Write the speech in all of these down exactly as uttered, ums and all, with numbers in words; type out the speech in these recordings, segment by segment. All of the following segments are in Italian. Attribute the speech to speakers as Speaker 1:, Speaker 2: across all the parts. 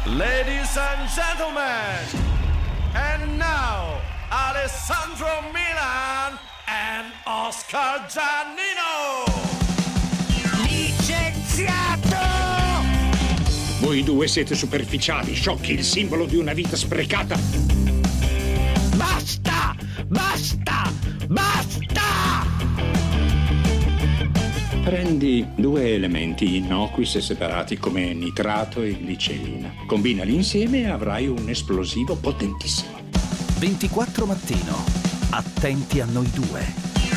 Speaker 1: Ladies and gentlemen, and now Alessandro Milan and Oscar Giannino.
Speaker 2: Licenziato!
Speaker 3: Voi due siete superficiali, sciocchi, il simbolo di una vita sprecata.
Speaker 2: Basta! Basta! Basta!
Speaker 3: Prendi due elementi innocui se separati come nitrato e glicerina. Combinali insieme e avrai un esplosivo potentissimo.
Speaker 4: ventiquattro mattino. Attenti a noi due.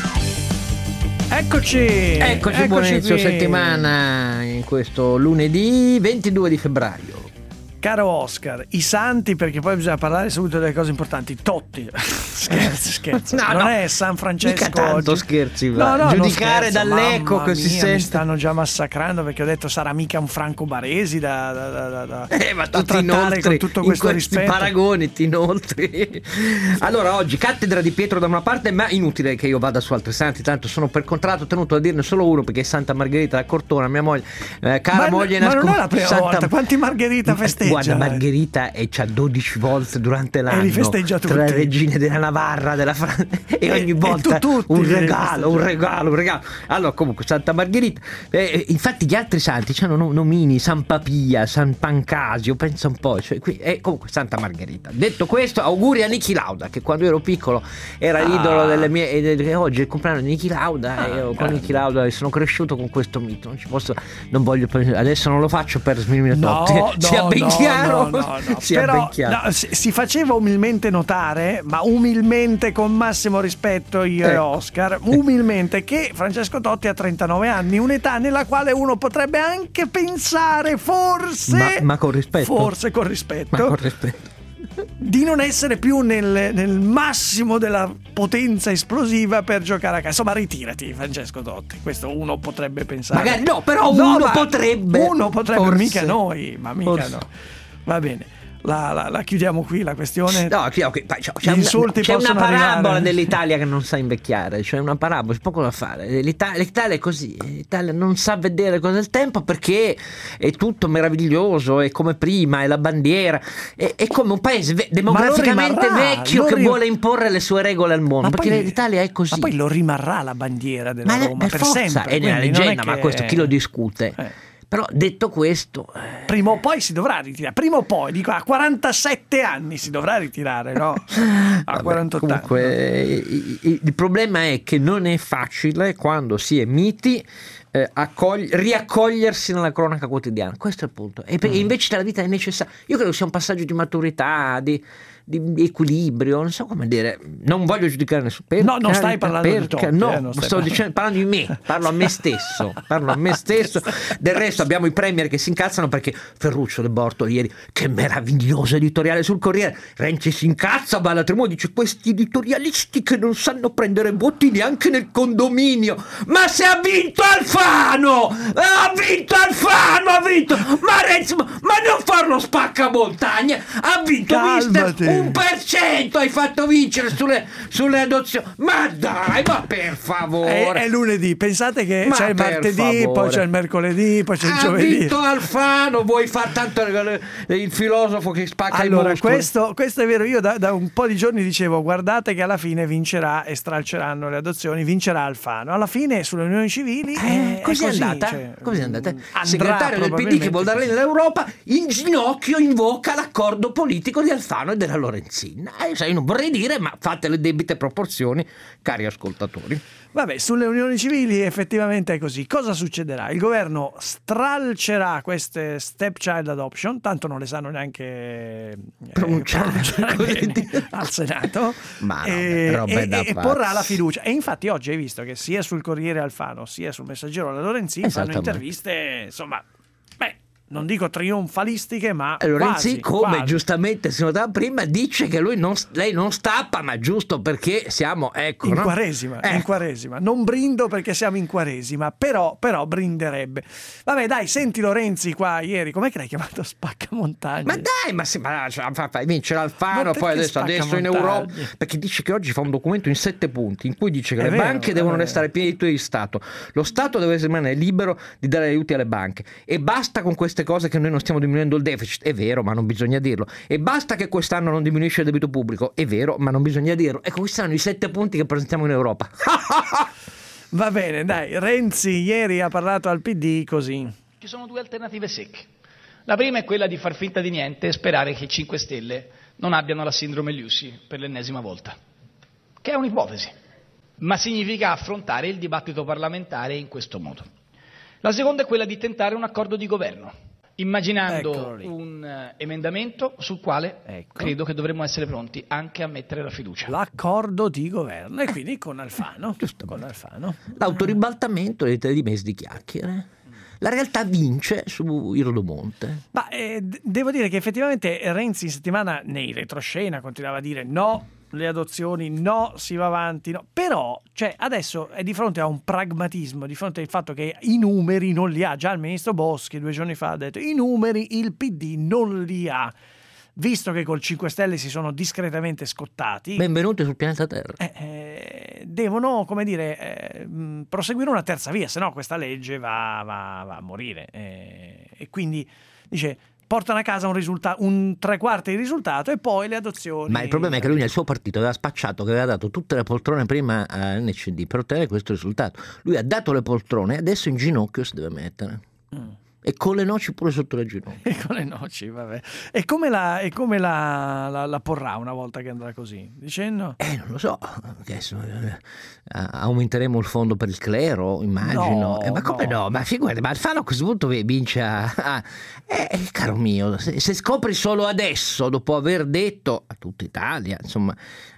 Speaker 5: Eccoci!
Speaker 6: Eccoci,
Speaker 5: Eccoci
Speaker 6: buon inizio
Speaker 5: qui.
Speaker 6: settimana in questo lunedì ventidue di febbraio.
Speaker 5: Caro Oscar, i santi, perché poi bisogna parlare subito delle cose importanti. Totti, scherzi, scherzi.
Speaker 6: No,
Speaker 5: non
Speaker 6: no,
Speaker 5: è San Francesco
Speaker 6: mica tanto
Speaker 5: oggi.
Speaker 6: scherzi,
Speaker 5: No,
Speaker 6: va.
Speaker 5: no,
Speaker 6: Giudicare
Speaker 5: scherzo,
Speaker 6: dall'eco
Speaker 5: mamma
Speaker 6: che si
Speaker 5: mia,
Speaker 6: sente.
Speaker 5: Mi stanno già massacrando perché ho detto sarà mica un Franco Baresi da, da, da, da,
Speaker 6: Eh, ma
Speaker 5: da
Speaker 6: tu ti
Speaker 5: trattare
Speaker 6: inoltri
Speaker 5: con tutto
Speaker 6: in
Speaker 5: questo
Speaker 6: questi
Speaker 5: rispetto.
Speaker 6: paragoni, ti inoltri. Allora, oggi cattedra di Pietro da una parte, ma inutile che io vada su altri santi, tanto sono per contratto tenuto a dirne solo uno, perché è Santa Margherita da Cortona, mia moglie, eh, cara
Speaker 5: Ma,
Speaker 6: moglie
Speaker 5: ma
Speaker 6: nascon-
Speaker 5: non è la prima
Speaker 6: Santa...
Speaker 5: volta. Quanti Margherita festeggia?
Speaker 6: Guarda, Margherita e c'ha dodici volte durante l'anno,
Speaker 5: E li festeggia tutti.
Speaker 6: tra le regine della Navarra, della Francia, e ogni
Speaker 5: E-
Speaker 6: volta
Speaker 5: e tu tutti
Speaker 6: un
Speaker 5: li
Speaker 6: regalo, un regalo, un regalo. Allora, comunque, Santa Margherita. Eh, infatti, gli altri santi hanno nomini: San Papia, San Pancasio. Pensa un po'. Cioè, qui, eh, comunque, Santa Margherita. Detto questo, auguri a Niki Lauda, che quando ero piccolo era
Speaker 5: Ah.
Speaker 6: l'idolo delle mie. E oggi è il compleanno di Niki Lauda.
Speaker 5: Ah,
Speaker 6: e io con
Speaker 5: grande.
Speaker 6: Niki Lauda sono cresciuto con questo mito. Non ci posso, non voglio. Adesso non lo faccio per sminuire
Speaker 5: No,
Speaker 6: sia
Speaker 5: no,
Speaker 6: ben
Speaker 5: no,
Speaker 6: chiaro.
Speaker 5: no, no, no.
Speaker 6: Sia
Speaker 5: Però
Speaker 6: ben chiaro.
Speaker 5: no, si, si faceva umilmente notare, ma umilmente, con massimo rispetto, io e
Speaker 6: Ecco.
Speaker 5: Oscar, umilmente, che Francesco Totti ha trentanove anni, un'età nella quale uno potrebbe anche pensare, forse,
Speaker 6: Ma, ma con rispetto.
Speaker 5: forse con rispetto,
Speaker 6: Ma con rispetto.
Speaker 5: di non essere più nel, nel massimo della potenza esplosiva per giocare a calcio. Insomma, ritirati, Francesco Totti. Questo uno potrebbe pensare.
Speaker 6: Magari no, però
Speaker 5: No,
Speaker 6: uno
Speaker 5: ma
Speaker 6: potrebbe.
Speaker 5: Uno potrebbe,
Speaker 6: Forse.
Speaker 5: mica noi, ma mica
Speaker 6: Forse.
Speaker 5: no. Va bene. La, la, la chiudiamo qui la questione.
Speaker 6: No, chi- ok, poi c'è,
Speaker 5: Gli
Speaker 6: c'è una,
Speaker 5: insulti
Speaker 6: c'è una
Speaker 5: possono
Speaker 6: parabola
Speaker 5: arrivare.
Speaker 6: dell'Italia che non sa invecchiare, c'è una parabola, c'è poco da fare. L'Italia, l'Italia è così, l'Italia non sa vedere cosa è il tempo perché è tutto meraviglioso, è come prima, è la bandiera, è, è come un paese ve- demograficamente
Speaker 5: rimarrà,
Speaker 6: vecchio
Speaker 5: lo
Speaker 6: che
Speaker 5: ri-
Speaker 6: vuole imporre le sue regole al mondo,
Speaker 5: Ma
Speaker 6: perché
Speaker 5: poi-
Speaker 6: l'Italia è così.
Speaker 5: Ma poi lo rimarrà la bandiera della
Speaker 6: Ma
Speaker 5: Roma
Speaker 6: per,
Speaker 5: per
Speaker 6: forza,
Speaker 5: sempre.
Speaker 6: è nella
Speaker 5: quindi non è
Speaker 6: leggenda, ma
Speaker 5: che-
Speaker 6: questo chi lo discute?
Speaker 5: Eh.
Speaker 6: Però detto questo, eh,
Speaker 5: Prima o poi si dovrà ritirare. Prima o poi, dico, a quarantasette anni si dovrà ritirare, no? A
Speaker 6: vabbè,
Speaker 5: quarantotto
Speaker 6: comunque,
Speaker 5: anni.
Speaker 6: i- i- il problema è che non è facile quando si è miti eh, accogli- riaccogliersi nella cronaca quotidiana. Questo è il punto. E pe-
Speaker 5: Mm.
Speaker 6: invece la vita è necessaria. Io credo sia un passaggio di maturità, di, di- di equilibrio, non so come dire. Non voglio giudicare nessuno. Per
Speaker 5: No, non stai
Speaker 6: carità,
Speaker 5: parlando di
Speaker 6: perché-
Speaker 5: Totti,
Speaker 6: No,
Speaker 5: eh, non stai
Speaker 6: sto
Speaker 5: parlando.
Speaker 6: dicendo, parlando di me, parlo a me stesso. Parlo a me stesso. Del resto abbiamo i premier che si incazzano perché Ferruccio De Bortoli ieri, che meraviglioso editoriale sul Corriere. Renzi si incazza, ma l'altro modo dice: questi editorialisti che non sanno prendere voti neanche nel condominio. Ma se ha vinto Alfano! Ha vinto Alfano! Ha vinto! Ma Renzi, ma, ma non farlo spaccamontagna! Ha vinto mister
Speaker 5: Calmati.
Speaker 6: un per cento hai fatto vincere sulle, sulle adozioni. Ma dai, ma per favore!
Speaker 5: È, è lunedì, pensate che
Speaker 6: Ma
Speaker 5: c'è il
Speaker 6: per
Speaker 5: martedì,
Speaker 6: favore.
Speaker 5: poi c'è il mercoledì, poi c'è il
Speaker 6: Ha
Speaker 5: giovedì.
Speaker 6: vinto Alfano, vuoi fare tanto il filosofo che spacca
Speaker 5: Allora,
Speaker 6: i muscoli?
Speaker 5: questo, questo è vero. Io da, da un po' di giorni dicevo: guardate che alla fine vincerà e stralceranno le adozioni, vincerà Alfano. Alla fine sulle unioni civili
Speaker 6: Eh,
Speaker 5: è,
Speaker 6: così è
Speaker 5: così,
Speaker 6: andata?
Speaker 5: cioè,
Speaker 6: Così è andata?
Speaker 5: andrà
Speaker 6: Segretario del P D che vuol dare
Speaker 5: probabilmente
Speaker 6: nell'Europa, in ginocchio invoca l'accordo politico di Alfano e della Lorenzin. Eh, sai, non vorrei dire, ma fate le debite proporzioni, cari ascoltatori.
Speaker 5: Vabbè, sulle unioni civili effettivamente è così. Cosa succederà? Il governo stralcerà queste stepchild adoption, tanto non le sanno neanche eh,
Speaker 6: Pronunciare,
Speaker 5: pronunciare
Speaker 6: così
Speaker 5: bene
Speaker 6: dire.
Speaker 5: al Senato.
Speaker 6: Ma no,
Speaker 5: e,
Speaker 6: roba
Speaker 5: e-
Speaker 6: da
Speaker 5: e
Speaker 6: pazzi.
Speaker 5: porrà la fiducia. E infatti oggi hai visto che sia sul Corriere Alfano sia sul Messaggero la Lorenzin fanno
Speaker 6: Esattamente.
Speaker 5: interviste, insomma, beh, non dico trionfalistiche, ma
Speaker 6: Lorenzi,
Speaker 5: quasi,
Speaker 6: come
Speaker 5: quasi.
Speaker 6: giustamente si notava prima, dice che lui non, lei non stappa, ma giusto perché siamo, ecco,
Speaker 5: in
Speaker 6: no?
Speaker 5: quaresima, in
Speaker 6: Ecco.
Speaker 5: quaresima. Non brindo perché siamo in quaresima, però, però brinderebbe. Vabbè, dai, senti Lorenzi qua ieri, com'è che l'hai chiamato spaccamontagne?
Speaker 6: Ma dai, ma, sì, ma cioè, fa- fa- vince
Speaker 5: Ma
Speaker 6: l'Alfano,
Speaker 5: perché
Speaker 6: poi adesso, adesso in Europa,
Speaker 5: spaccamontagni?
Speaker 6: perché dice che oggi fa un documento in sette punti in cui dice che
Speaker 5: È
Speaker 6: le
Speaker 5: vero,
Speaker 6: banche
Speaker 5: è
Speaker 6: devono
Speaker 5: vero.
Speaker 6: restare pieni di titoli di Stato, lo Stato deve rimanere libero di dare aiuti alle banche e basta con questi queste cose che noi non stiamo diminuendo il deficit, è vero, ma non bisogna dirlo. E basta che quest'anno non diminuisce il debito pubblico, è vero, ma non bisogna dirlo. Ecco, questi sono i sette punti che presentiamo in Europa.
Speaker 5: Va bene, dai, Renzi ieri ha parlato al P D così.
Speaker 7: Ci sono due alternative secche. La prima è quella di far finta di niente e sperare che i cinque Stelle non abbiano la sindrome Lucy per l'ennesima volta, che è un'ipotesi, ma significa affrontare il dibattito parlamentare in questo modo. La seconda è quella di tentare un accordo di governo, immaginando un uh, emendamento sul quale ecco. credo che dovremmo essere pronti anche a mettere la fiducia.
Speaker 5: L'accordo di governo, e quindi con Alfano, giusto con Alfano.
Speaker 6: L'autoribaltamento dei tre mesi di chiacchiere. La realtà vince su il Rodomonte.
Speaker 5: Ma eh, d- devo dire che effettivamente Renzi in settimana nei retroscena continuava a dire no, le adozioni, no, si va avanti, no. Però cioè, adesso è di fronte a un pragmatismo, di fronte al fatto che i numeri non li ha. Già il ministro Boschi due giorni fa ha detto i numeri il P D non li ha. Visto che col cinque Stelle si sono discretamente scottati,
Speaker 6: benvenuti sul pianeta Terra,
Speaker 5: eh, eh, devono, come dire, eh, proseguire una terza via, se no questa legge va, va, va a morire. Eh, e quindi dice portano a casa un, risulta- un tre quarti di risultato e poi le adozioni.
Speaker 6: Ma il problema è che lui nel suo partito aveva spacciato che aveva dato tutte le poltrone prima a N C D per ottenere questo risultato. Lui ha dato le poltrone e adesso in ginocchio si deve mettere. Mm. E con le noci pure sotto le ginocchia.
Speaker 5: E con le noci, vabbè. E come la, e come la, la, la porrà una volta che andrà così? Dicendo?
Speaker 6: Eh, non lo so. Adesso, eh, aumenteremo il fondo per il clero, immagino.
Speaker 5: No,
Speaker 6: eh, ma come no? no? Ma figurati, ma Alfano a questo punto vince a... a eh, caro mio, se, se scopri solo adesso, dopo aver detto a tutta Italia, insomma,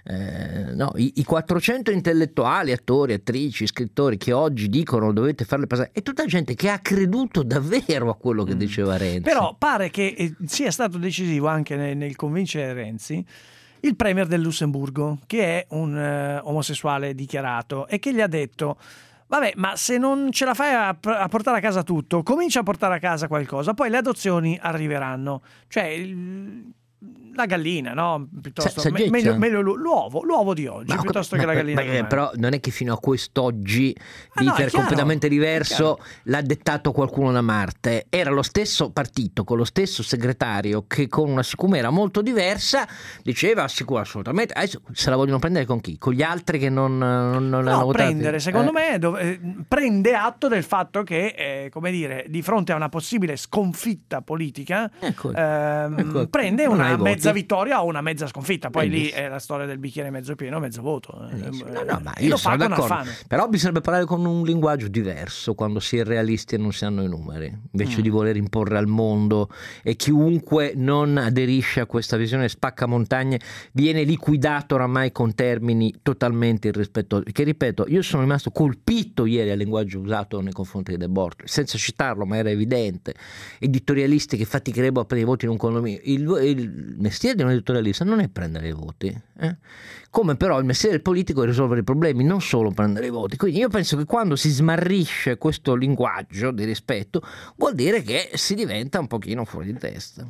Speaker 6: eh, no, i, i quattrocento intellettuali, attori, attrici, scrittori che oggi dicono dovete farle passare, è tutta gente che ha creduto davvero a quello che diceva Renzi.
Speaker 5: Però pare che sia stato decisivo anche nel, nel convincere Renzi il premier del Lussemburgo, che è un uh, omosessuale dichiarato e che gli ha detto vabbè, ma se non ce la fai a, a portare a casa tutto, comincia a portare a casa qualcosa, poi le adozioni arriveranno. Cioè il, la gallina, no? Piuttosto
Speaker 6: Sa-
Speaker 5: me, meglio, meglio l'uovo, l'uovo di oggi
Speaker 6: ma,
Speaker 5: piuttosto
Speaker 6: ma,
Speaker 5: che la gallina.
Speaker 6: Ma, però non è che fino a quest'oggi
Speaker 5: ah, no,
Speaker 6: l'iter
Speaker 5: chiaro,
Speaker 6: completamente diverso l'ha dettato qualcuno da Marte. Era lo stesso partito con lo stesso segretario che con una siccome era molto diversa diceva sicuro assolutamente. Adesso se la vogliono prendere con chi? Con gli altri che non, non, non
Speaker 5: no,
Speaker 6: hanno votato?
Speaker 5: Prendere, secondo
Speaker 6: eh.
Speaker 5: me dove, eh, prende atto del fatto che eh, come dire, di fronte a una possibile sconfitta politica
Speaker 6: ecco,
Speaker 5: ehm,
Speaker 6: ecco,
Speaker 5: prende una mezza vittoria o una mezza sconfitta. Poi
Speaker 6: Benissimo.
Speaker 5: lì è la storia del bicchiere mezzo pieno, mezzo vuoto.
Speaker 6: No, no, ma io sono d'accordo. Però bisognerebbe parlare con un linguaggio diverso quando si è realisti e non si hanno i numeri, invece mm. di voler imporre al mondo, e chiunque non aderisce a questa visione spaccamontagne viene liquidato oramai con termini totalmente irrispettosi. Che ripeto, io sono rimasto colpito ieri al linguaggio usato nei confronti di De Bortoli, senza citarlo, ma era evidente. Editorialisti che faticherebbero a prendere i voti in un condominio. Il, il mestiere di un editorialista non è prendere i voti, eh? Come però il mestiere del politico è risolvere i problemi, non solo prendere i voti. Quindi io penso che quando si smarrisce questo linguaggio di rispetto vuol dire che si diventa un pochino fuori di testa.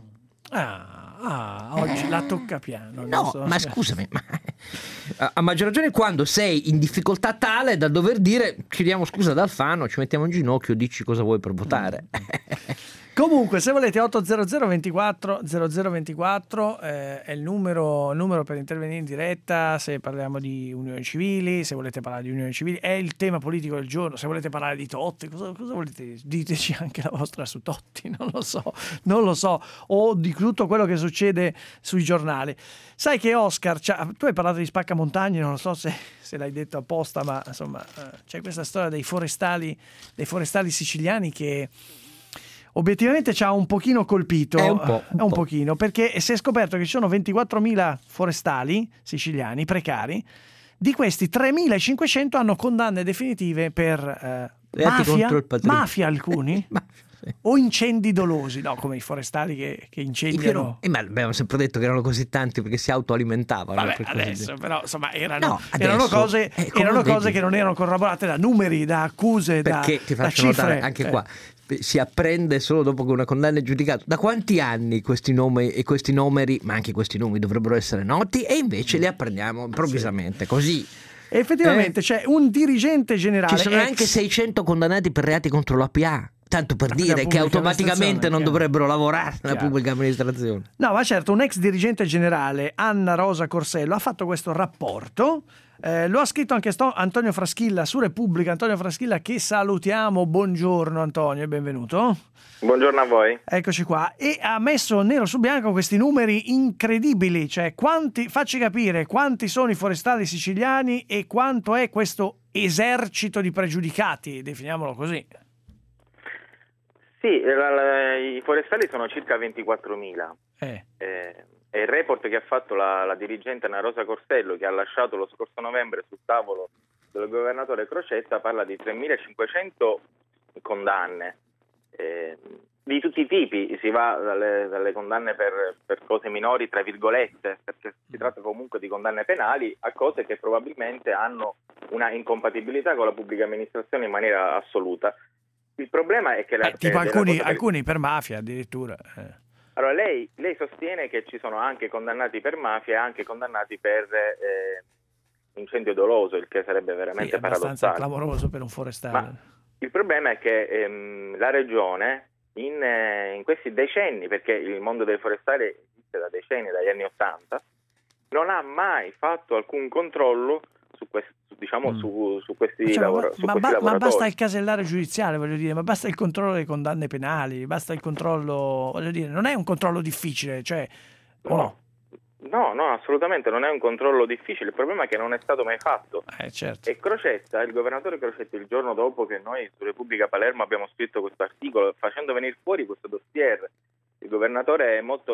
Speaker 5: Ah, ah oggi eh, la tocca piano.
Speaker 6: No,
Speaker 5: so
Speaker 6: ma
Speaker 5: se...
Speaker 6: scusami, ma, a maggior ragione quando sei in difficoltà tale da dover dire chiediamo scusa ad Alfano, ci mettiamo in ginocchio, dici cosa vuoi per votare.
Speaker 5: Comunque, se volete ottocento ventiquattro zero zero ventiquattro eh, è il numero, il numero per intervenire in diretta. Se parliamo di unioni civili, se volete parlare di unioni civili, è il tema politico del giorno. Se volete parlare di Totti, cosa, cosa volete? Diteci anche la vostra su Totti, non lo so, non lo so, o di tutto quello che succede sui giornali. Sai che Oscar, tu hai parlato di spaccamontagne, non lo so se, se l'hai detto apposta, ma insomma c'è questa storia dei forestali, dei forestali siciliani che obiettivamente ci ha un pochino colpito,
Speaker 6: è un, po', un,
Speaker 5: è un
Speaker 6: po'.
Speaker 5: pochino, perché si è scoperto che ci sono ventiquattromila forestali siciliani precari, di questi tremilacinquecento hanno condanne definitive per eh, mafia, mafia alcuni, sì. O incendi dolosi, no, come i forestali che, che incendiano.
Speaker 6: Eh, ma abbiamo sempre detto che erano così tanti perché si autoalimentavano.
Speaker 5: Vabbè,
Speaker 6: per
Speaker 5: adesso però insomma erano,
Speaker 6: no, adesso,
Speaker 5: erano cose,
Speaker 6: eh,
Speaker 5: erano cose che non erano corroborate da numeri, da accuse,
Speaker 6: perché
Speaker 5: da,
Speaker 6: ti faccio
Speaker 5: da cifre.
Speaker 6: Notare anche
Speaker 5: eh.
Speaker 6: qua si apprende solo dopo che una condanna è giudicata. Da quanti anni questi nomi e questi numeri, ma anche questi nomi dovrebbero essere noti, e invece li apprendiamo improvvisamente, così.
Speaker 5: Effettivamente eh? C'è un dirigente generale.
Speaker 6: Ci sono
Speaker 5: ex...
Speaker 6: anche seicento condannati per reati contro l'A P A. tanto per
Speaker 5: La
Speaker 6: dire che
Speaker 5: pubblica
Speaker 6: automaticamente
Speaker 5: amministrazione,
Speaker 6: non
Speaker 5: chiaro.
Speaker 6: dovrebbero lavorare nella
Speaker 5: Chiaro.
Speaker 6: pubblica amministrazione.
Speaker 5: No, ma certo, un ex dirigente generale, Anna Rosa Corsello, ha fatto questo rapporto. Eh, lo ha scritto anche Sto- Antonio Fraschilla su Repubblica. Antonio Fraschilla, che salutiamo. Buongiorno Antonio e benvenuto.
Speaker 8: Buongiorno a voi.
Speaker 5: Eccoci qua. E ha messo nero su bianco questi numeri incredibili, cioè quanti, facci capire quanti sono i forestali siciliani e quanto è questo esercito di pregiudicati, definiamolo così.
Speaker 8: Sì, la, la, i forestali sono circa ventiquattromila.
Speaker 5: Eh.
Speaker 8: Eh, e il report che ha fatto la, la dirigente Anna Rosa Corsello, che ha lasciato lo scorso novembre sul tavolo del governatore Crocetta, parla di tremilacinquecento condanne. Eh, di tutti i tipi, si va dalle, dalle condanne per, per cose minori, tra virgolette, perché si tratta comunque di condanne penali, a cose che probabilmente hanno una incompatibilità con la pubblica amministrazione in maniera assoluta. Il problema è che la,
Speaker 5: Eh, tipo
Speaker 8: eh,
Speaker 5: alcuni,
Speaker 8: cosa che-
Speaker 5: alcuni per mafia addirittura. Eh.
Speaker 8: Allora lei, lei sostiene che ci sono anche condannati per mafia e anche condannati per eh, incendio doloso, il che sarebbe
Speaker 5: Sì,
Speaker 8: veramente
Speaker 5: è abbastanza
Speaker 8: paradossale.
Speaker 5: clamoroso per un forestale.
Speaker 8: Ma il problema è che ehm, la regione in, eh, in questi decenni, perché il mondo dei forestali esiste da decenni, dagli anni Ottanta, non ha mai fatto alcun controllo su, questi, su, diciamo,
Speaker 5: Mm.
Speaker 8: su, su questi,
Speaker 5: Cioè,
Speaker 8: lavora-
Speaker 5: ma,
Speaker 8: su
Speaker 5: ma
Speaker 8: questi
Speaker 5: ba- ma
Speaker 8: lavoratori.
Speaker 5: basta il casellare giudiziale, voglio dire, ma basta il controllo delle condanne penali, basta il controllo, voglio dire, non è un controllo difficile, cioè, o no?
Speaker 8: No, no, assolutamente non è un controllo difficile, il problema è che non è stato mai fatto.
Speaker 5: Eh, certo.
Speaker 8: E Crocetta, il governatore Crocetta, il giorno dopo che noi su Repubblica Palermo abbiamo scritto questo articolo, facendo venire fuori questo dossier, il governatore è molto,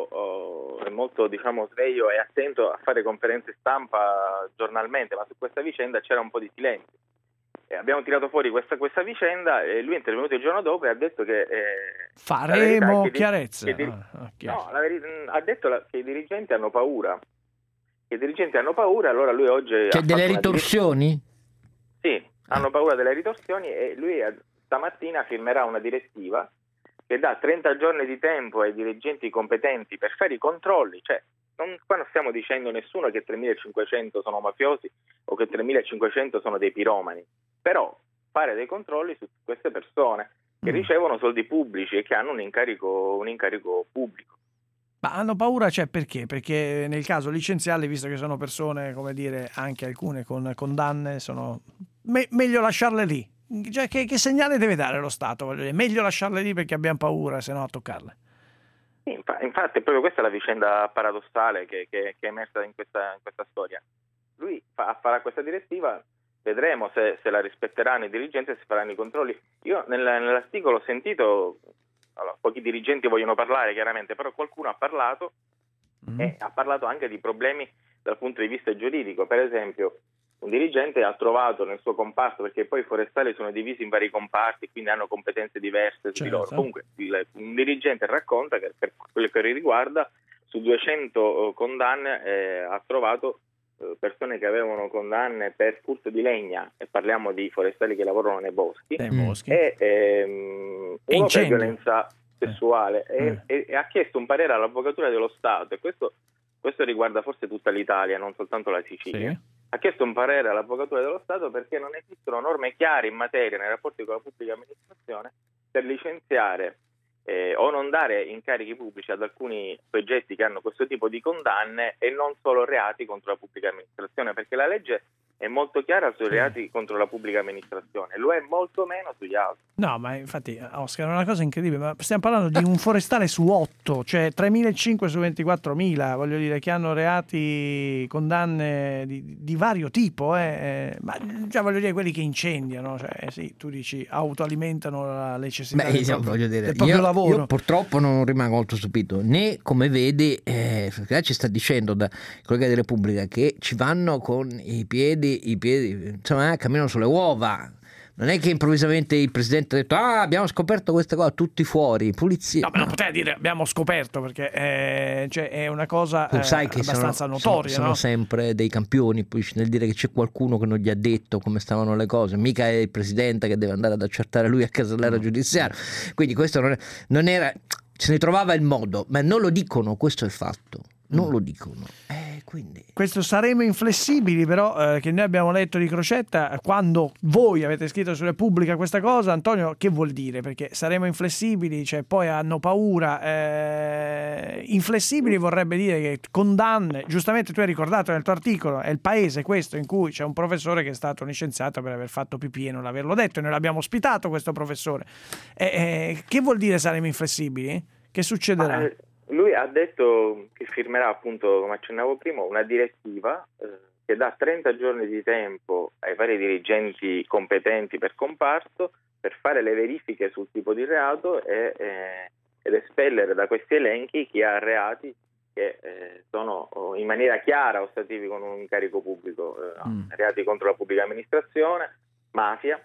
Speaker 8: oh, è molto diciamo, sveglio e attento a fare conferenze stampa giornalmente, ma su questa vicenda c'era un po' di silenzio. E abbiamo tirato fuori questa, questa vicenda e lui è intervenuto il giorno dopo e ha detto che... Eh, la verità è
Speaker 5: Faremo
Speaker 8: che di-
Speaker 5: chiarezza.
Speaker 8: che di-
Speaker 5: Ah, ah, chiaro.
Speaker 8: No, la veri- ha detto la- che i dirigenti hanno paura. Che i dirigenti hanno paura, allora lui oggi... ha
Speaker 6: C'è
Speaker 8: fatto
Speaker 6: delle
Speaker 8: una
Speaker 6: ritorsioni?
Speaker 8: Sì, hanno paura delle ritorsioni e lui eh, stamattina firmerà una direttiva che dà trenta giorni di tempo ai dirigenti competenti per fare i controlli, cioè non, qua non stiamo dicendo nessuno che tremilacinquecento sono mafiosi o che tremilacinquecento sono dei piromani, però fare dei controlli su queste persone che
Speaker 5: Mm.
Speaker 8: ricevono soldi pubblici e che hanno un incarico, un incarico pubblico.
Speaker 5: Ma hanno paura, cioè perché? Perché nel caso licenziale, visto che sono persone, come dire, anche alcune con condanne, sono me- meglio lasciarle lì. Cioè, che, che segnale deve dare lo Stato? Voglio dire, meglio lasciarle lì perché abbiamo paura, se no a toccarle.
Speaker 8: Sì, infa- infatti, proprio questa è la vicenda paradossale che, che- che è emersa in questa, in questa storia. Lui fa- farà questa direttiva, vedremo se, se la rispetteranno i dirigenti e se faranno i controlli. Io nel- nell'articolo ho sentito, allora, pochi dirigenti vogliono parlare chiaramente, però qualcuno ha parlato
Speaker 5: Mm.
Speaker 8: e ha parlato anche di problemi dal punto di vista giuridico. Per esempio, un dirigente ha trovato nel suo comparto, perché poi i forestali sono divisi in vari comparti, quindi hanno competenze diverse su di
Speaker 5: Certo.
Speaker 8: loro. Comunque il- un dirigente racconta che per quello che riguarda su duecento condanne eh, ha trovato eh, persone che avevano condanne per furto di legna, e parliamo di forestali che lavorano nei boschi,
Speaker 5: Dai
Speaker 6: Mm.
Speaker 5: boschi.
Speaker 8: e ehm, uno per
Speaker 5: incendio.
Speaker 8: violenza sessuale
Speaker 5: Eh.
Speaker 8: e, e- e ha chiesto un parere all'avvocatura dello Stato, e questo, questo riguarda forse tutta l'Italia, non soltanto la Sicilia.
Speaker 5: Sì.
Speaker 8: Ha chiesto un parere all'avvocatura dello Stato perché non esistono norme chiare in materia nei rapporti con la pubblica amministrazione per licenziare eh, o non dare incarichi pubblici ad alcuni soggetti che hanno questo tipo di condanne e non solo reati contro la pubblica amministrazione, perché la legge è molto chiara sui reati contro la pubblica amministrazione, lo è molto meno sugli altri.
Speaker 5: No, ma infatti, Oscar, è una cosa incredibile, ma stiamo parlando di un forestale su otto, cioè tremilacinquecento su ventiquattromila, voglio dire, che hanno reati, condanne di, di vario tipo, eh, eh, ma già voglio dire quelli che incendiano, cioè eh, sì, tu dici autoalimentano la necessità
Speaker 6: Beh,
Speaker 5: del,
Speaker 6: io
Speaker 5: proprio,
Speaker 6: voglio dire,
Speaker 5: del proprio
Speaker 6: io,
Speaker 5: lavoro.
Speaker 6: io purtroppo non rimango molto stupito, né come vedi, eh, ci sta dicendo da collega di Repubblica che ci vanno con i piedi, i piedi, insomma, eh, camminano sulle uova. Non è che improvvisamente il presidente ha detto ah abbiamo scoperto questa cosa, tutti fuori, pulizia.
Speaker 5: No, ma non poteva dire abbiamo scoperto, perché eh, cioè, è una cosa
Speaker 6: Tu
Speaker 5: eh,
Speaker 6: sai che
Speaker 5: abbastanza
Speaker 6: sono,
Speaker 5: notoria,
Speaker 6: sono, sono
Speaker 5: no?
Speaker 6: sempre dei campioni poi nel dire che c'è qualcuno che non gli ha detto come stavano le cose, mica è il presidente che deve andare ad accertare lui a casellero giudiziario, quindi questo non, è, non era, se ne trovava il modo, ma non lo dicono, questo è il fatto. non lo dicono. Eh, quindi...
Speaker 5: Questo saremo inflessibili, però, eh, che noi abbiamo letto di Crocetta, quando voi avete scritto su Repubblica questa cosa, Antonio, che vuol dire? Perché saremo inflessibili, cioè poi hanno paura. Eh, inflessibili vorrebbe dire che condanne, giustamente tu hai ricordato nel tuo articolo, è il paese questo in cui c'è un professore che è stato licenziato per aver fatto pipì e non averlo detto, e noi l'abbiamo ospitato questo professore. Eh, eh, che vuol dire saremo inflessibili? Che succederà?
Speaker 8: Ah, lui ha detto che firmerà, appunto, come accennavo prima, una direttiva eh, che dà trenta giorni di tempo ai vari dirigenti competenti per comparto per fare le verifiche sul tipo di reato e, eh, ed espellere da questi elenchi chi ha reati che eh, sono in maniera chiara ostativi con un incarico pubblico, eh, mm. reati contro la pubblica amministrazione, mafia.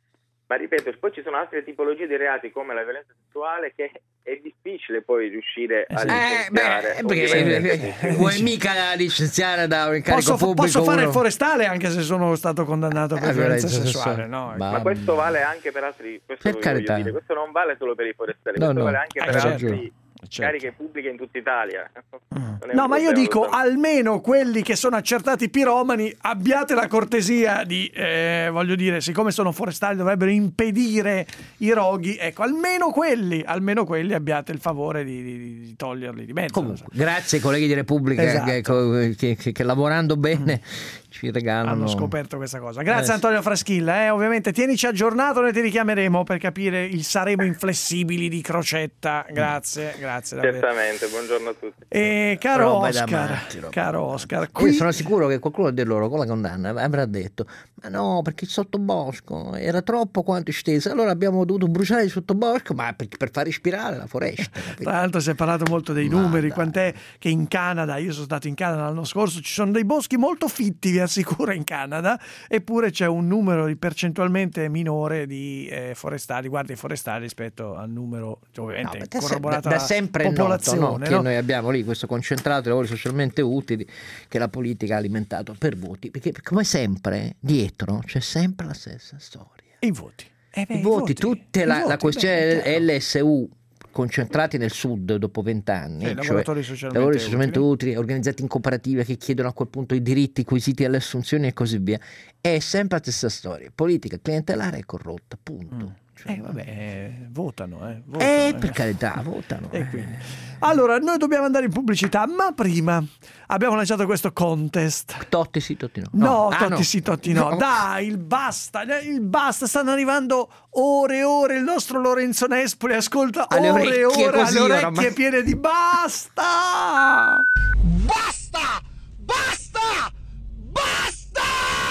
Speaker 8: Ma ripeto, poi ci sono altre tipologie di reati come la violenza sessuale che è difficile poi riuscire a licenziare.
Speaker 6: Eh, beh, perché vuoi mica licenziare da un incarico
Speaker 5: posso,
Speaker 6: pubblico?
Speaker 5: Posso fare
Speaker 6: uno...
Speaker 5: il forestale anche se sono stato condannato per eh, violenza, violenza sessuale. No,
Speaker 8: ma, ma questo vale anche per altri. Questo,
Speaker 6: per carità.
Speaker 8: Dire, questo non vale solo per i forestali,
Speaker 6: no,
Speaker 8: questo
Speaker 6: no.
Speaker 8: vale anche
Speaker 5: eh,
Speaker 8: per
Speaker 5: certo.
Speaker 8: altri.
Speaker 5: Certo.
Speaker 8: Cariche pubbliche in tutta Italia.
Speaker 5: No, ma io dico almeno quelli che sono accertati piromani abbiate la cortesia di eh, voglio dire, siccome sono forestali dovrebbero impedire i roghi, ecco, almeno quelli almeno quelli abbiate il favore di, di, di toglierli di mezzo.
Speaker 6: Comunque, grazie ai colleghi di Repubblica, esatto. che, che, che, che lavorando bene ci regalano,
Speaker 5: hanno scoperto questa cosa. Grazie
Speaker 6: eh,
Speaker 5: Antonio Fraschilla, eh, ovviamente tienici aggiornato, noi ti richiameremo per capire il saremo inflessibili di Crocetta. Grazie, grazie davvero.
Speaker 8: Certamente, buongiorno a tutti.
Speaker 5: E caro
Speaker 6: roba
Speaker 5: Oscar,
Speaker 6: matti,
Speaker 5: caro Oscar, qui...
Speaker 6: io sono sicuro che qualcuno di loro con la condanna avrà detto: ma no, perché il sottobosco era troppo quanto esteso, allora abbiamo dovuto bruciare il sottobosco, ma per, per far ispirare la foresta.
Speaker 5: Tra l'altro si è parlato molto dei
Speaker 6: ma
Speaker 5: numeri,
Speaker 6: dai.
Speaker 5: Quant'è che in Canada, io sono stato in Canada l'anno scorso, ci sono dei boschi molto fitti, vi assicuro, in Canada, eppure c'è un numero di percentualmente minore di eh, forestali, guardie forestali rispetto al numero, ovviamente,
Speaker 6: no,
Speaker 5: corroborato
Speaker 6: da, da sempre
Speaker 5: dalla popolazione,
Speaker 6: noto, no? Che
Speaker 5: no?
Speaker 6: noi abbiamo lì questo concentrato di lavori socialmente utili che la politica ha alimentato per voti, perché come sempre dietro c'è sempre la stessa storia.
Speaker 5: I voti. Eh beh,
Speaker 6: I,
Speaker 5: i
Speaker 6: voti,
Speaker 5: voti,
Speaker 6: tutte
Speaker 5: i
Speaker 6: la,
Speaker 5: voti,
Speaker 6: la questione
Speaker 5: beh,
Speaker 6: L S U concentrati nel sud dopo vent'anni,
Speaker 5: sì,
Speaker 6: cioè
Speaker 5: lavoratori socialmente,
Speaker 6: lavori socialmente
Speaker 5: utili.
Speaker 6: utili, organizzati in cooperative che chiedono a quel punto i diritti acquisiti alle assunzioni e così via. È sempre la stessa storia, politica clientelare e corrotta, punto.
Speaker 5: Mm.
Speaker 6: Cioè,
Speaker 5: eh vabbè, eh, votano, eh, votano
Speaker 6: eh,
Speaker 5: eh.
Speaker 6: per carità, votano.
Speaker 5: E quindi. Allora, noi dobbiamo andare in pubblicità, ma prima abbiamo lanciato questo contest.
Speaker 6: Totti sì, Totti no.
Speaker 5: No,
Speaker 6: no.
Speaker 5: Totti
Speaker 6: Ah, no.
Speaker 5: sì, Totti no.
Speaker 6: no.
Speaker 5: Dai, il basta, il basta. Stanno arrivando ore e ore. Il nostro Lorenzo Nespoli ascolta
Speaker 6: alle
Speaker 5: ore e
Speaker 6: orecchie
Speaker 5: ore,
Speaker 6: così,
Speaker 5: alle orecchie
Speaker 6: oramai.
Speaker 5: piene di basta.
Speaker 2: Basta! Basta! Basta!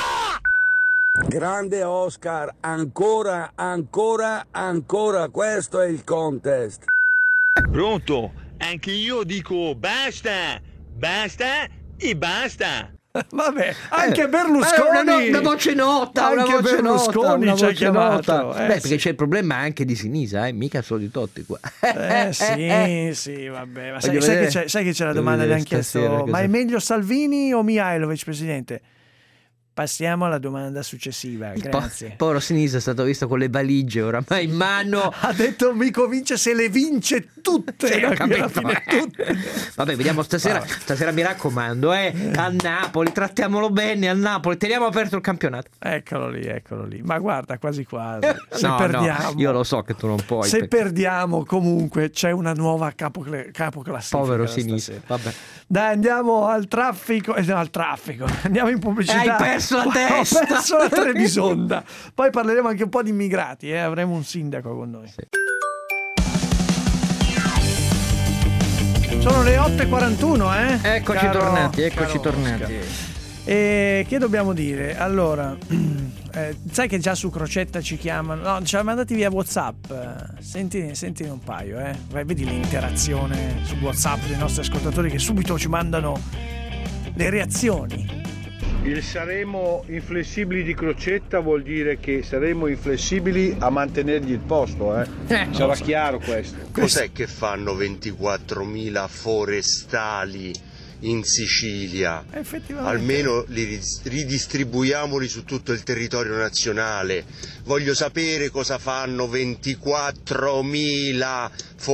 Speaker 9: Grande Oscar, ancora, ancora, ancora, questo è il contest.
Speaker 10: Pronto? Anche io dico basta, basta e basta.
Speaker 5: Vabbè, anche Berlusconi,
Speaker 6: eh, una, una voce nota,
Speaker 5: anche
Speaker 6: una voce
Speaker 5: Berlusconi
Speaker 6: nota,
Speaker 5: ci ha
Speaker 6: voce
Speaker 5: chiamato.
Speaker 6: nota.
Speaker 5: Eh,
Speaker 6: Beh,
Speaker 5: sì.
Speaker 6: perché c'è il problema anche di Sinisa, eh, mica solo di Totti qua.
Speaker 5: Eh sì, sì, vabbè. Ma sai, sai, che c'è, sai che c'è la domanda che hanno chiesto? Ma è meglio Salvini o Mihajlovic, presidente? Passiamo alla domanda successiva, grazie.
Speaker 6: Po- povero Sinisa è stato visto con le valigie oramai in mano.
Speaker 5: Ha detto mi convince se le vince tutte.
Speaker 6: Sì,
Speaker 5: da
Speaker 6: ho
Speaker 5: qui alla
Speaker 6: capito,
Speaker 5: fine,
Speaker 6: eh.
Speaker 5: tutte.
Speaker 6: Vabbè, vediamo stasera. Stasera mi raccomando, eh, a Napoli, trattiamolo bene a Napoli, teniamo aperto il campionato.
Speaker 5: Eccolo lì, eccolo lì. Ma guarda, quasi quasi. Se
Speaker 6: no,
Speaker 5: perdiamo,
Speaker 6: no, io lo so che tu non puoi.
Speaker 5: Se
Speaker 6: perché...
Speaker 5: perdiamo, comunque c'è una nuova capo- capoclassifica.
Speaker 6: Povero Sinisa. Vabbè.
Speaker 5: Dai, andiamo al traffico. Eh, no, al traffico. Andiamo in pubblicità.
Speaker 6: Hai perso la testa.
Speaker 5: Ho perso la Trebisonda. Poi parleremo anche un po' di immigrati, eh? Avremo un sindaco con noi.
Speaker 6: Sì.
Speaker 5: Sono le otto e quarantuno, eh?
Speaker 6: Eccoci
Speaker 5: caro,
Speaker 6: tornati, eccoci
Speaker 5: caro
Speaker 6: tornati.
Speaker 5: Oscar. E che dobbiamo dire? Allora, eh, sai che già su Crocetta ci chiamano? No, ci hanno mandati via WhatsApp. Senti, sentine un paio, eh? Vai, vedi l'interazione su WhatsApp dei nostri ascoltatori che subito ci mandano le reazioni.
Speaker 11: Il saremo inflessibili di Crocetta vuol dire che saremo inflessibili a mantenergli il posto, eh?
Speaker 5: Eh,
Speaker 11: Sarà
Speaker 5: so.
Speaker 11: chiaro questo.
Speaker 12: Cos'è che fanno ventiquattromila forestali in Sicilia.
Speaker 5: Effettivamente.
Speaker 12: Almeno li ridistribuiamoli su tutto il territorio nazionale. Voglio sapere cosa fanno ventiquattromila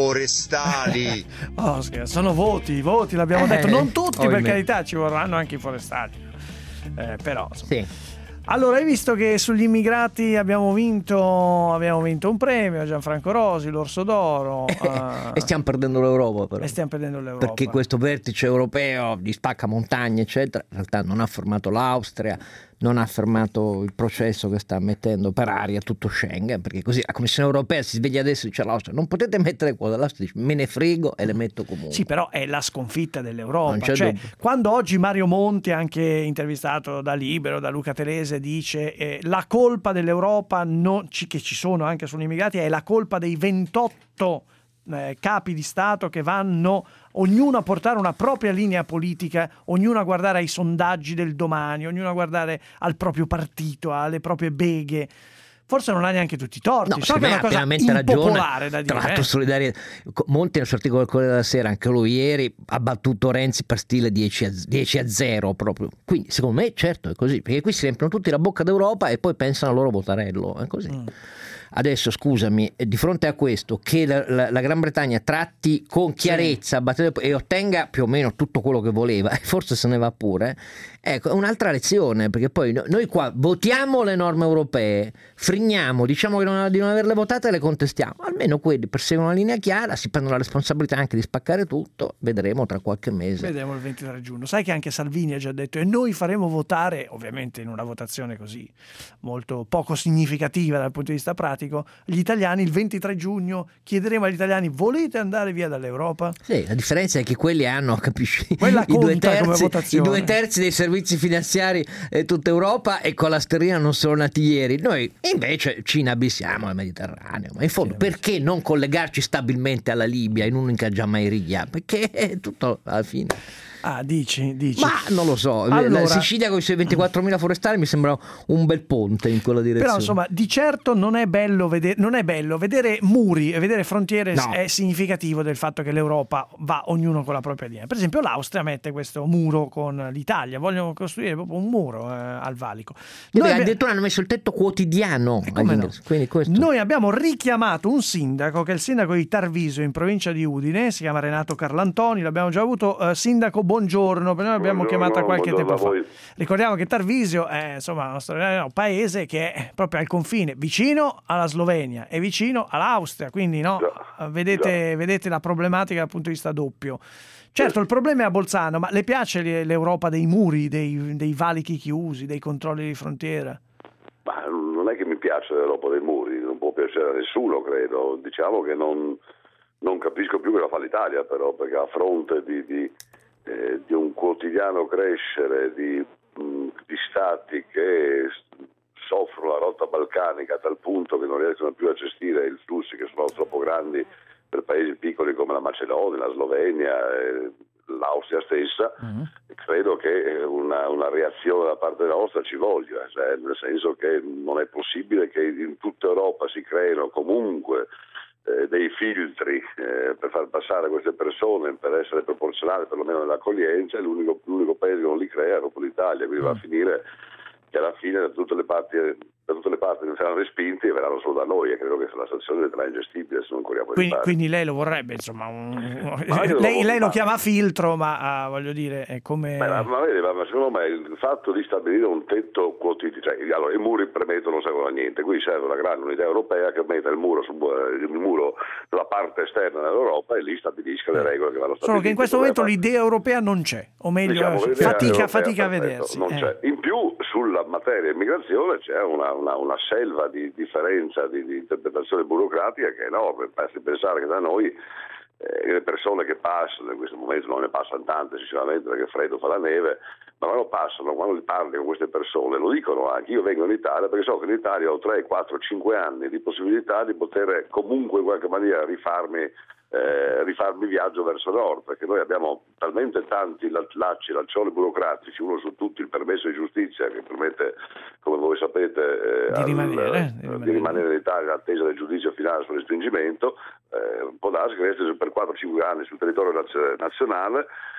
Speaker 12: forestali.
Speaker 5: Oscar, sono voti, voti, l'abbiamo
Speaker 6: Eh,
Speaker 5: detto. Non tutti, per
Speaker 6: ohimè.
Speaker 5: carità, ci vorranno anche i forestali. Eh, però, insomma.
Speaker 6: Sì.
Speaker 5: Allora, hai visto che sugli immigrati abbiamo vinto, abbiamo vinto un premio, Gianfranco Rosi, l'Orso d'Oro. eh,
Speaker 6: E stiamo perdendo l'Europa, però.
Speaker 5: e stiamo perdendo l'Europa.
Speaker 6: Perché questo vertice europeo di spacca montagne, eccetera, in realtà non ha fermato l'Austria, non ha fermato il processo che sta mettendo per aria tutto Schengen, perché così la Commissione europea si sveglia adesso e dice all'Austria non potete mettere quote, l'Austria dice me ne frego e le metto comunque.
Speaker 5: Sì, però è la sconfitta
Speaker 6: Non
Speaker 5: dell'Europa.
Speaker 6: c'è
Speaker 5: Cioè,
Speaker 6: dubbio.
Speaker 5: quando oggi Mario Monti, anche intervistato da Libero, da Luca Telese, dice eh, la colpa dell'Europa non, ci- che ci sono anche sugli immigrati è la colpa dei ventotto eh, capi di Stato che vanno ognuno a portare una propria linea politica, ognuno a guardare ai sondaggi del domani, ognuno a guardare al proprio partito, alle proprie beghe. Forse non ha neanche tutti i torti.
Speaker 6: No,
Speaker 5: so che è una
Speaker 6: ha
Speaker 5: cosa
Speaker 6: pienamente
Speaker 5: impopolare
Speaker 6: ragione.
Speaker 5: da
Speaker 6: Tra
Speaker 5: dire.
Speaker 6: l'altro,
Speaker 5: eh.
Speaker 6: solidarietà. Monti nel suo articolo del Corriere della Sera, anche lui ieri, ha battuto Renzi per stile dieci a zero proprio. Quindi, secondo me, certo è così, perché qui si riempiono tutti la bocca d'Europa e poi pensano al loro votarello. È così.
Speaker 5: Mm.
Speaker 6: Adesso, scusami, di fronte a questo, che la, la- la Gran Bretagna tratti con chiarezza battendo- e ottenga più o meno tutto quello che voleva, e forse se ne va pure, ecco, è un'altra lezione, perché poi no- noi qua votiamo le norme europee, frigniamo, diciamo che non, di non averle votate e le contestiamo. Almeno quelli perseguono una linea chiara, si prendono la responsabilità anche di spaccare tutto, vedremo tra qualche mese.
Speaker 5: Vedremo il ventitré giugno. Sai che anche Salvini ha già detto e noi faremo votare, ovviamente in una votazione così molto poco significativa dal punto di vista pratico, gli italiani il ventitré giugno chiederemo agli italiani volete andare via dall'Europa?
Speaker 6: Sì, la differenza è che quelli hanno, capisci,
Speaker 5: Quella
Speaker 6: i due,
Speaker 5: conta come
Speaker 6: terzi, i
Speaker 5: votazione.
Speaker 6: due terzi dei servizi finanziari e tutta Europa, e con la sterlina non sono nati ieri. Noi invece ci inabbissiamo al Mediterraneo. Ma in fondo perché non collegarci stabilmente alla Libia in un'unica Giamairia? Perché è tutto alla fine.
Speaker 5: Ah, dici, dici.
Speaker 6: Ma non lo so,
Speaker 5: Allora-
Speaker 6: la Sicilia con i suoi ventiquattromila forestali mi sembra un bel ponte in quella direzione.
Speaker 5: Però insomma, di certo non è bello vedere, non è bello vedere muri e vedere frontiere.
Speaker 6: No.
Speaker 5: È significativo del fatto che l'Europa va ognuno con la propria linea. Per esempio l'Austria mette questo muro con l'Italia, vogliono costruire proprio un muro eh, al valico.
Speaker 6: Noi
Speaker 5: abbi-
Speaker 6: addirittura hanno messo il tetto quotidiano agli
Speaker 5: come no?
Speaker 6: inglesi, quindi questo.
Speaker 5: Noi abbiamo richiamato un sindaco che è il sindaco di Tarviso in provincia di Udine, si chiama Renato Carlantoni, l'abbiamo già avuto. Eh, sindaco, buongiorno, per noi l'abbiamo
Speaker 13: Buongiorno,
Speaker 5: chiamata qualche
Speaker 13: buongiorno
Speaker 5: tempo
Speaker 13: a
Speaker 5: fa.
Speaker 13: voi.
Speaker 5: Ricordiamo che Tarvisio è insomma uno straordinario paese che è proprio al confine, vicino alla Slovenia e vicino all'Austria, quindi no,
Speaker 13: Già,
Speaker 5: vedete, vedete la problematica dal punto di vista doppio. Certo, il problema è a Bolzano, ma le piace l'Europa dei muri, dei, dei valichi chiusi, dei controlli di frontiera?
Speaker 13: Ma non è che mi piace l'Europa dei muri, non può piacere a nessuno, credo. Diciamo che non, non capisco più cosa fa l'Italia, però, perché a fronte di, di, eh, di un quotidiano crescere di, mh, di stati che soffrono la rotta balcanica a tal punto che non riescono più a gestire i flussi che sono troppo grandi per paesi piccoli come la Macedonia, la Slovenia, eh, l'Austria stessa,
Speaker 5: Mm-hmm.
Speaker 13: credo che una, una reazione da parte nostra ci voglia, cioè, nel senso che non è possibile che in tutta Europa si creino comunque eh, dei filtri eh, per far passare queste persone, per essere proporzionali perlomeno nell'accoglienza, e l'unico, l'unico paese che non li crea è proprio l'Italia, quindi va a finire che alla fine da tutte le parti da tutte le parti non saranno respinti e verranno solo da noi, e credo che la situazione diventerà ingestibile se non corriamo i
Speaker 5: Quindi,
Speaker 13: ripari.
Speaker 5: quindi lei lo vorrebbe, insomma, un...
Speaker 13: Ma io
Speaker 5: lei,
Speaker 13: lo-
Speaker 5: lei lo
Speaker 13: ma-
Speaker 5: chiama filtro, ma ah, voglio dire, è come...
Speaker 13: Ma, ma, vedi, ma secondo me il fatto di stabilire un tetto quotidiano, cioè, allora, i muri premettono non servono a niente, qui serve una grande unità europea che metta il muro, su, il muro sulla parte esterna dell'Europa e lì stabilisca le regole che vanno stabilite.
Speaker 5: Solo che in questo momento
Speaker 13: Dove-
Speaker 5: l'idea europea non c'è, o meglio,
Speaker 13: Diciamo che l'idea
Speaker 5: fatica,
Speaker 13: europea,
Speaker 5: fatica a
Speaker 13: perfetto,
Speaker 5: vedersi.
Speaker 13: non
Speaker 5: eh.
Speaker 13: c'è. In più sulla materia immigrazione c'è una, una, una selva di differenza di, di interpretazione burocratica che è enorme. Basti pensare che da noi eh, le persone che passano, in questo momento non ne passano tante sicuramente perché freddo fa la neve, ma quando passano, quando parli con queste persone, lo dicono anche, io vengo in Italia perché so che in Italia ho tre, quattro, cinque anni di possibilità di poter comunque in qualche maniera rifarmi Eh, rifarmi viaggio verso nord, perché noi abbiamo talmente tanti lacci, laccioli burocratici, uno su tutti il permesso di giustizia che permette, come voi sapete, eh,
Speaker 5: Di
Speaker 13: al-
Speaker 5: rimanere,
Speaker 13: eh,
Speaker 5: di rimanere.
Speaker 13: di rimanere in Italia in attesa del giudizio finale sul respingimento. Eh, può darsi che resti per quattro cinque anni sul territorio naz- nazionale.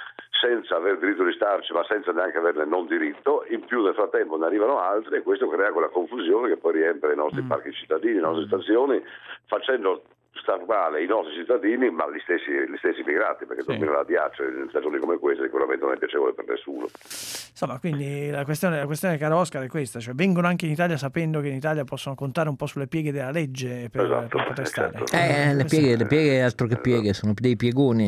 Speaker 13: senza aver diritto di starci, ma senza neanche averne non diritto. In più nel frattempo ne arrivano altri e questo crea quella confusione che poi riempie i nostri mm. parchi cittadini, le nostre stazioni, facendo star male i nostri cittadini, ma gli stessi, gli stessi immigrati, perché sì. dormire alla ghiaccia in stagioni come queste sicuramente non è piacevole per nessuno.
Speaker 5: Insomma, quindi la questione, la questione, caro Oscar, è questa, cioè vengono anche in Italia sapendo che in Italia possono contare un po' sulle pieghe della legge per,
Speaker 13: esatto,
Speaker 5: per poter stare.
Speaker 13: certo.
Speaker 6: Eh, le pieghe, le pieghe altro che pieghe, sono dei piegoni.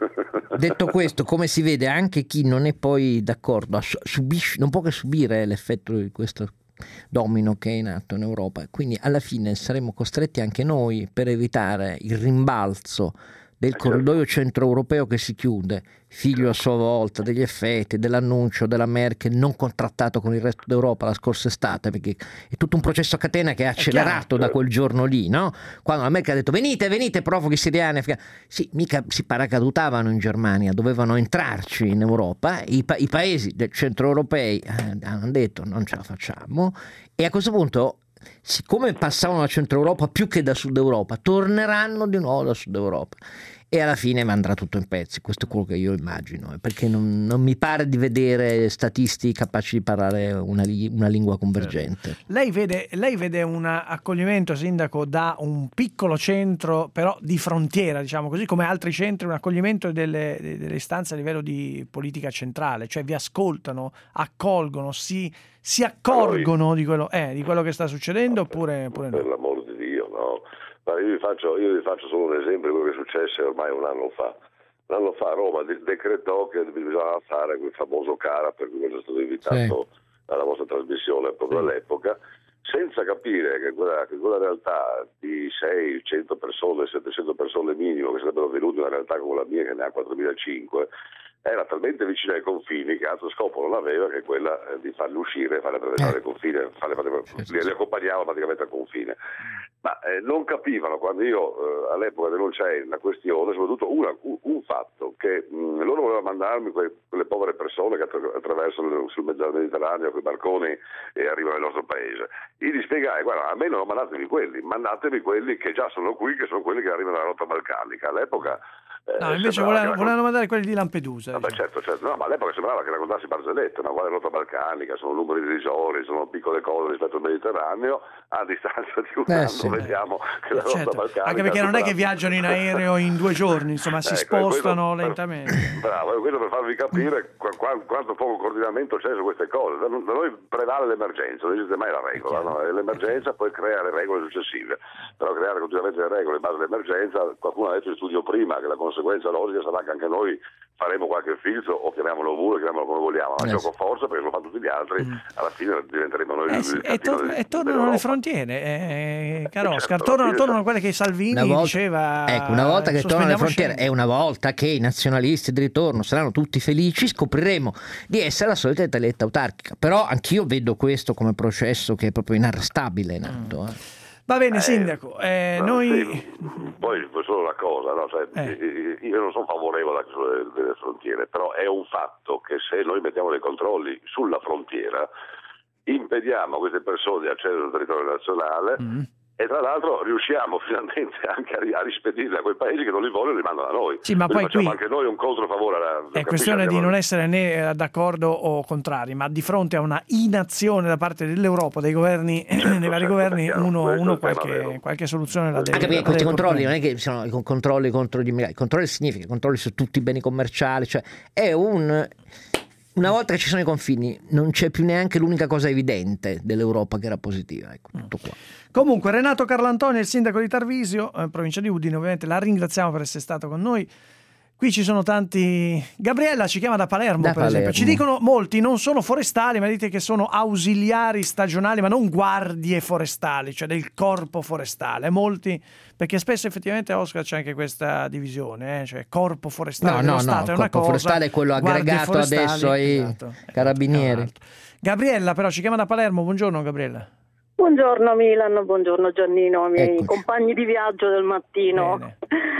Speaker 6: Detto questo, come si vede, anche chi non è poi d'accordo subisce, non può che subire l'effetto di questo domino che è in atto in Europa, quindi alla fine saremo costretti anche noi, per evitare il rimbalzo del corridoio centroeuropeo che si chiude, figlio a sua volta degli effetti dell'annuncio della Merkel non contrattato con il resto d'Europa la scorsa estate, perché è tutto un processo a catena che è accelerato da quel giorno lì, no? Quando la Merkel ha detto venite, venite profughi siriani, afghani. Sì, mica si paracadutavano in Germania, dovevano entrarci in Europa, i, pa- i paesi del centro europei eh, hanno detto non ce la facciamo, e a questo punto, siccome passavano da centro Europa più che da sud Europa, torneranno di nuovo da sud Europa e alla fine andrà tutto in pezzi. Questo è quello che io immagino, perché non, non mi pare di vedere statisti capaci di parlare una, una lingua convergente.
Speaker 5: Lei vede, lei vede un accoglimento, sindaco, da un piccolo centro però di frontiera, diciamo così, come altri centri, un accoglimento delle, delle istanze a livello di politica centrale, cioè vi ascoltano, accolgono, si, si accorgono di quello, eh, di quello che sta succedendo, oppure, oppure no?
Speaker 13: Per l'amor di Dio, no. Ma io vi faccio, io vi faccio solo un esempio di quello che è successo ormai un anno fa. Un anno fa Roma decretò che bisognava fare quel famoso CARA per cui è stato invitato sì. alla vostra trasmissione proprio sì. all'epoca, senza capire che quella, che quella realtà di seicento persone, settecento persone minimo, che sarebbero venute in una realtà come la mia che ne ha quattromilacinquecento, era talmente vicina ai confini che altro scopo non aveva che quella di farli uscire, farli attraversare il confine, farli, farli, li, li accompagnava praticamente al confine. Ma eh, non capivano, quando io eh, all'epoca denunciai la questione, soprattutto una, un, un fatto, che mh, loro volevano mandarmi que, quelle povere persone che attra- attraversano sul Mediterraneo con i barconi e arrivano nel nostro paese. Io gli spiegai, guarda, a me non mandatevi quelli, mandatevi quelli che già sono qui, che sono quelli che arrivano dalla rotta balcanica. All'epoca
Speaker 5: Eh, no, invece volevano, volevano mandare quelli di Lampedusa.
Speaker 13: Vabbè, diciamo. certo, certo. No, ma all'epoca sembrava che raccontassi barzellette, una quale rotta balcanica, sono numeri irrisori, sono piccole cose rispetto al Mediterraneo, a distanza di un eh, anno sì. vediamo che la
Speaker 5: certo.
Speaker 13: rotta balcanica...
Speaker 5: Anche perché non è che viaggiano in aereo in due giorni, insomma, si ecco, spostano questo, lentamente.
Speaker 13: Bravo, questo per farvi capire qu- qu- quanto poco coordinamento c'è su queste cose. Da, da noi prevale l'emergenza, non esiste mai la regola, no? L'emergenza poi crea le regole successive, però creare continuamente le regole in base all'emergenza, qualcuno ha detto in studio prima che la conseguenza logica sarà che anche noi faremo qualche filtro o chiamiamolo muro, chiamiamolo come vogliamo, ma eh gioco sì. forza perché lo fanno tutti gli altri, mm. alla fine diventeremo noi
Speaker 5: eh sì.
Speaker 13: il
Speaker 5: e, tor-
Speaker 13: del,
Speaker 5: e tornano le frontiere, eh, caro Oscar,
Speaker 13: certo,
Speaker 5: tornano, tornano quelle che Salvini
Speaker 6: volta,
Speaker 5: diceva.
Speaker 6: Ecco, una volta che tornano le frontiere è una volta che i nazionalisti di ritorno saranno tutti felici, scopriremo di essere la solita Italietta autarchica. Però anch'io vedo questo come processo che è proprio inarrestabile in atto. Mm. Eh.
Speaker 5: Va bene, eh, sindaco, eh,
Speaker 13: no,
Speaker 5: noi...
Speaker 13: Sì, poi solo una cosa, no? Cioè, eh. io non sono favorevole alla chiusura delle, delle frontiere, però è un fatto che se noi mettiamo dei controlli sulla frontiera, impediamo a queste persone di accedere al territorio nazionale mm. e tra l'altro riusciamo finalmente anche a, a rispedirli a quei paesi che non li vogliono e li mandano a noi.
Speaker 5: Sì, ma
Speaker 13: Quindi
Speaker 5: poi
Speaker 13: facciamo
Speaker 5: qui
Speaker 13: anche noi un controfavore alla,
Speaker 5: è questione di non essere né d'accordo o contrari, ma di fronte a una inazione da parte dell'Europa, dei governi, certo, dei vari certo, governi, uno, uno qualche, qualche soluzione la deve.
Speaker 6: Anche perché questi controlli non è che sono i controlli contro gli immigrati, controlli significa controlli su tutti i beni commerciali, cioè è un... Una volta che ci sono i confini non c'è più neanche l'unica cosa evidente dell'Europa che era positiva, ecco, tutto qua.
Speaker 5: Comunque Renato Carlantonio, il sindaco di Tarvisio, eh, provincia di Udine, ovviamente la ringraziamo per essere stato con noi. Qui ci sono tanti. Gabriella ci chiama da Palermo,
Speaker 6: da
Speaker 5: per
Speaker 6: Palermo.
Speaker 5: esempio. Ci dicono molti non sono forestali, ma dite che sono ausiliari stagionali, ma non guardie forestali, cioè del corpo forestale. Molti, perché spesso effettivamente a Oscar c'è anche questa divisione, eh? Cioè corpo forestale
Speaker 6: no,
Speaker 5: dello
Speaker 6: no,
Speaker 5: Stato
Speaker 6: no,
Speaker 5: è una
Speaker 6: corpo
Speaker 5: cosa,
Speaker 6: forestale è quello aggregato adesso ai
Speaker 5: esatto,
Speaker 6: carabinieri.
Speaker 5: Esatto. Gabriella però ci chiama da Palermo. Buongiorno Gabriella.
Speaker 14: Buongiorno Milan, buongiorno Giannino, miei
Speaker 6: Eccoci.
Speaker 14: compagni di viaggio del mattino.
Speaker 5: Bene.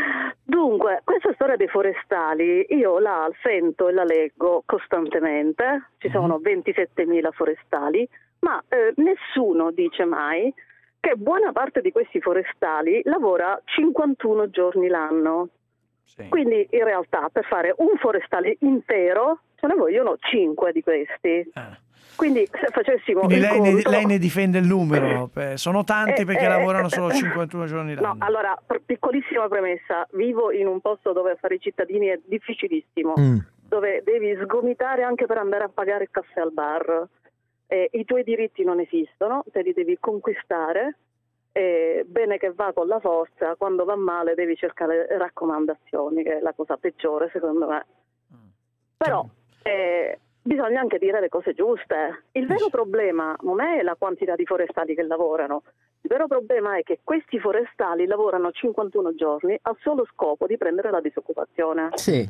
Speaker 14: Dunque, questa storia dei forestali io la sento e la leggo costantemente, ci sono ventisettemila forestali, ma eh, nessuno dice mai che buona parte di questi forestali lavora cinquantuno giorni l'anno. Sì. Quindi in realtà per fare un forestale intero ce ne vogliono cinque di questi. Ah. Quindi se facessimo
Speaker 5: Quindi
Speaker 14: il
Speaker 5: lei,
Speaker 14: conto...
Speaker 5: ne, lei ne difende il numero, eh, sono tanti
Speaker 14: eh,
Speaker 5: perché
Speaker 14: eh,
Speaker 5: lavorano
Speaker 14: eh,
Speaker 5: solo cinquantuno giorni l'anno.
Speaker 14: No, allora, piccolissima premessa, vivo in un posto dove fare i cittadini è difficilissimo, mm. dove devi sgomitare anche per andare a pagare il caffè al bar, eh, i tuoi diritti non esistono, te li devi conquistare, eh, bene che va con la forza, quando va male devi cercare raccomandazioni, che è la cosa peggiore secondo me. Mm. Però... Eh, bisogna anche dire le cose giuste. Il vero problema non è la quantità di forestali che lavorano, il vero problema è che questi forestali lavorano cinquantuno giorni al solo scopo di prendere la disoccupazione.
Speaker 6: Sì.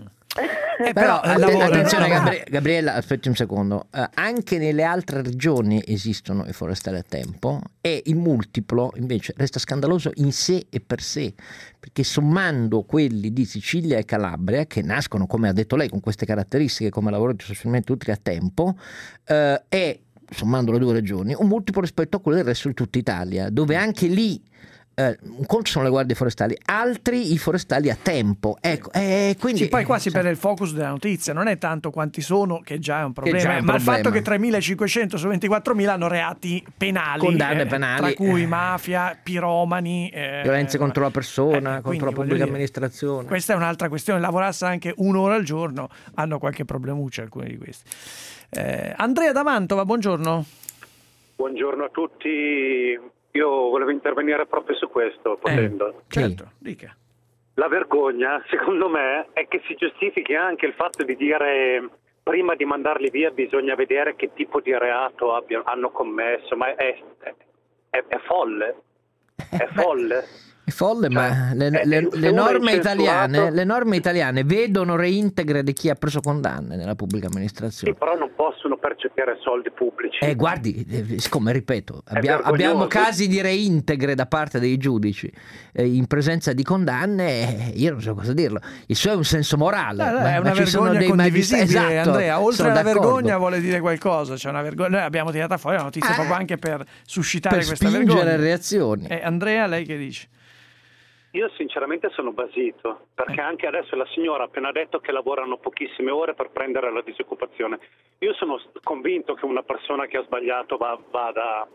Speaker 5: Eh,
Speaker 6: però,
Speaker 5: però
Speaker 6: att-
Speaker 5: lavoro,
Speaker 6: attenzione
Speaker 5: lavoro.
Speaker 6: Gabri- Gabriella, aspetti un secondo. Eh, anche nelle altre regioni esistono i forestali a tempo e il multiplo invece resta scandaloso in sé e per sé, perché sommando quelli di Sicilia e Calabria, che nascono, come ha detto lei, con queste caratteristiche come lavoratori socialmente utili a tempo, eh, è, sommando le due regioni, un multiplo rispetto a quello del resto di tutta Italia, dove anche lì Eh, un conto sono le guardie forestali, altri i forestali a tempo. Ecco, eh, quindi,
Speaker 5: sì, poi qua si perde il focus della notizia, non è tanto quanti sono, che già è un problema,
Speaker 6: già è un
Speaker 5: ma
Speaker 6: problema.
Speaker 5: il fatto che tremilacinquecento su ventiquattromila hanno reati penali,
Speaker 6: condanne
Speaker 5: eh,
Speaker 6: penali,
Speaker 5: tra cui
Speaker 6: eh.
Speaker 5: mafia, piromani, eh,
Speaker 6: violenze contro la persona,
Speaker 5: eh,
Speaker 6: contro la pubblica dire, amministrazione.
Speaker 5: Questa è un'altra questione, lavorasse anche un'ora al giorno, hanno qualche problemuccio alcuni di questi. eh, Andrea da Mantova, buongiorno.
Speaker 15: Buongiorno a tutti. Io volevo intervenire proprio su questo, potendo.
Speaker 5: Eh, certo, dica.
Speaker 15: La vergogna, secondo me, è che si giustifichi anche il fatto di dire prima di mandarli via bisogna vedere che tipo di reato abbia, hanno commesso, ma è, è, è folle, è folle.
Speaker 6: È folle, cioè, ma le, le, le, le, norme italiane, le norme italiane vedono reintegre di chi ha preso condanne nella pubblica amministrazione.
Speaker 15: Sì, però non possono percepire soldi pubblici.
Speaker 6: Eh, guardi, siccome ripeto, abbiamo, abbiamo casi di reintegre da parte dei giudici eh, in presenza di condanne, eh, io non so cosa dirlo. Il suo è un senso morale.
Speaker 5: No, no,
Speaker 6: ma,
Speaker 5: è una
Speaker 6: ma ci sono
Speaker 5: vergogna
Speaker 6: dei
Speaker 5: condivisibile,
Speaker 6: magistri- esatto,
Speaker 5: Andrea. Oltre alla
Speaker 6: d'accordo.
Speaker 5: vergogna vuole dire qualcosa. C'è una vergogna. Noi abbiamo tirato fuori la notizia
Speaker 6: eh,
Speaker 5: proprio anche per suscitare
Speaker 6: per
Speaker 5: questa
Speaker 6: spingere
Speaker 5: vergogna.
Speaker 6: reazioni.
Speaker 5: Eh, Andrea, lei che dice?
Speaker 15: Io sinceramente sono basito, perché anche adesso la signora ha appena detto che lavorano pochissime ore per prendere la disoccupazione. Io sono convinto che una persona che ha sbagliato va, vada,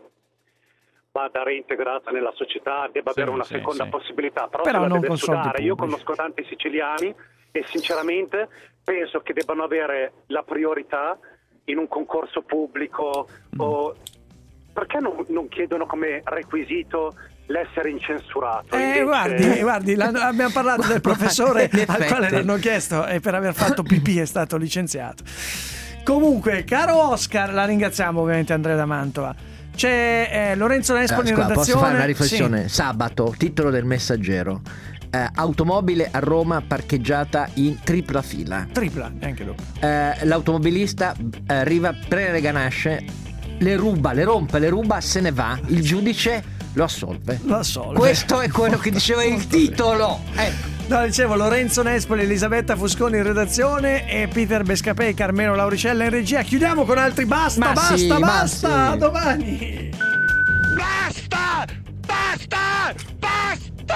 Speaker 15: vada reintegrata nella società, debba sì, avere una sì, seconda sì. possibilità, però, però se la deve sudare. Io conosco tanti siciliani e sinceramente penso che debbano avere la priorità in un concorso pubblico mm. o perché non, non chiedono come requisito l'essere incensurato?
Speaker 5: Eh,
Speaker 15: invece...
Speaker 5: guardi, guardi abbiamo parlato del professore al quale l'hanno chiesto e per aver fatto pipì è stato licenziato. Comunque, caro Oscar, la ringraziamo ovviamente Andrea da Mantova. C'è eh, Lorenzo Nespoli eh, in redazione.
Speaker 6: Posso fare una riflessione?
Speaker 5: Sì.
Speaker 6: Sabato, titolo del Messaggero. Eh, automobile a Roma parcheggiata in tripla fila.
Speaker 5: Tripla, neanche dopo.
Speaker 6: Eh, l'automobilista arriva, prende le ganasce, le ruba, le rompe, le ruba, se ne va. Il giudice lo assolve.
Speaker 5: Lo assolve.
Speaker 6: Questo è quello che diceva il titolo. Ecco.
Speaker 5: No, dicevo Lorenzo Nespoli, Elisabetta Fusconi in redazione e Peter Bescapè, Carmelo Lauricella in regia. Chiudiamo con altri basta,
Speaker 6: ma
Speaker 5: basta,
Speaker 6: sì,
Speaker 5: basta.
Speaker 6: Sì.
Speaker 5: Domani.
Speaker 2: Basta! Basta! Basta!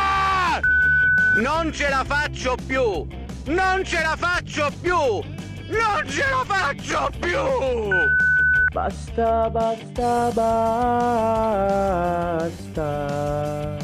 Speaker 2: Non ce la faccio più! Non ce la faccio più! Non ce la faccio più!
Speaker 16: Basta, basta, basta.